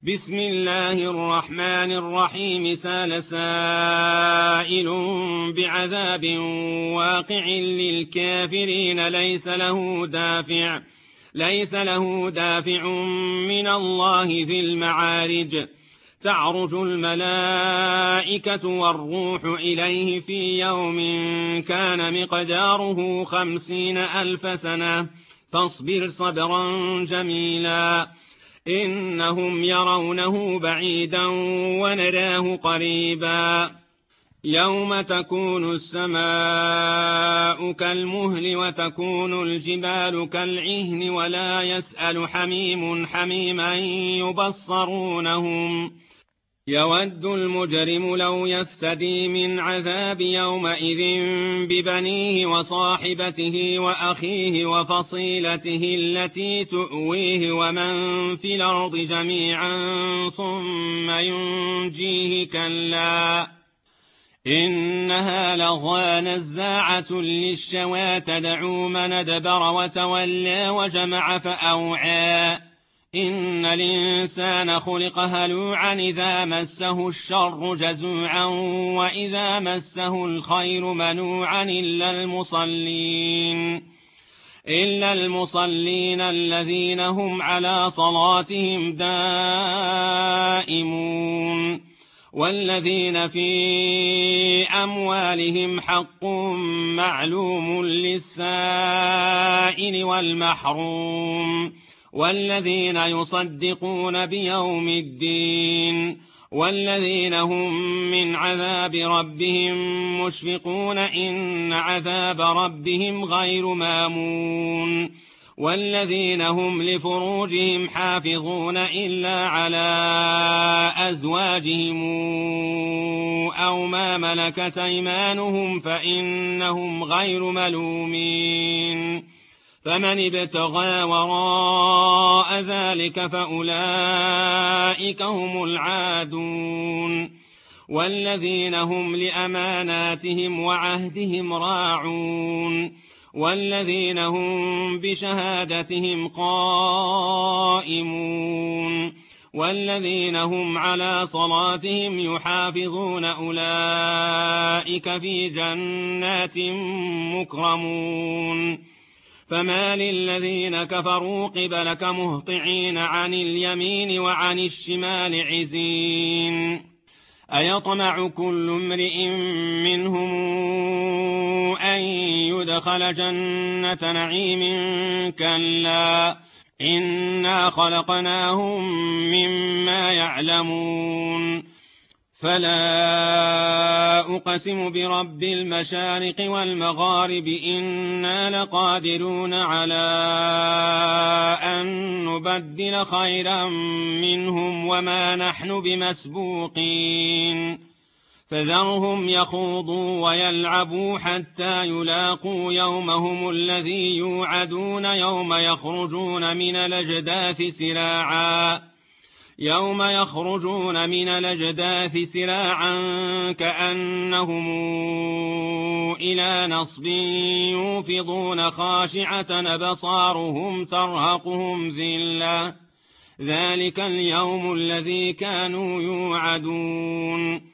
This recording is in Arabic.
بسم الله الرحمن الرحيم. سال سائل بعذاب واقع للكافرين ليس له دافع من الله ذي المعارج. تعرج الملائكة والروح إليه في يوم كان مقداره 50,000 سنة فاصبر صبرا جميلا. إنهم يرونه بعيدا ونراه قريبا. يوم تكون السماء كالمهل وتكون الجبال كالعهن ولا يسأل حميم حميما يبصرونهم. يود المجرم لو يفتدي من عذاب يومئذ ببنيه وصاحبته وأخيه وفصيلته التي تؤويه ومن في الأرض جميعا ثم ينجيه. كلا إنها لظى نزاعة للشوى تدعو من أدبر وتولى وجمع فأوعى. إن الإنسان خلق هلوعا إذا مسه الشر جزوعا وإذا مسه الخير منوعا إلا المصلين الذين هم على صلاتهم دائمون والذين في أموالهم حق معلوم للسائل والمحروم والذين يصدقون بيوم الدين والذين هم من عذاب ربهم مشفقون إن عذاب ربهم غير مامون. والذين هم لفروجهم حافظون إلا على أزواجهم أو ما ملكت أيمانهم فإنهم غير ملومين. فمن ابتغى وراء ذلك فأولئك هم العادون. والذين هم لأماناتهم وعهدهم راعون والذين هم بشهادتهم قائمون والذين هم على صلاتهم يحافظون أولئك في جنات مكرمون. فما للذين كفروا قبلك مهطعين عن اليمين وعن الشمال عزين. أيطمع كل امرئ منهم أن يدخل جنة نعيم؟ كلا إنا خلقناهم مما يعلمون. فلا أقسم برب المشارق والمغارب إنا لقادرون على أن نبدل خيرا منهم وما نحن بمسبوقين. فذرهم يخوضوا ويلعبوا حتى يلاقوا يومهم الذي يوعدون يوم يخرجون من الأجداث سراعا كأنهم إلى نصب يوفضون خاشعة أبصارهم ترهقهم ذلة ذلك اليوم الذي كانوا يوعدون.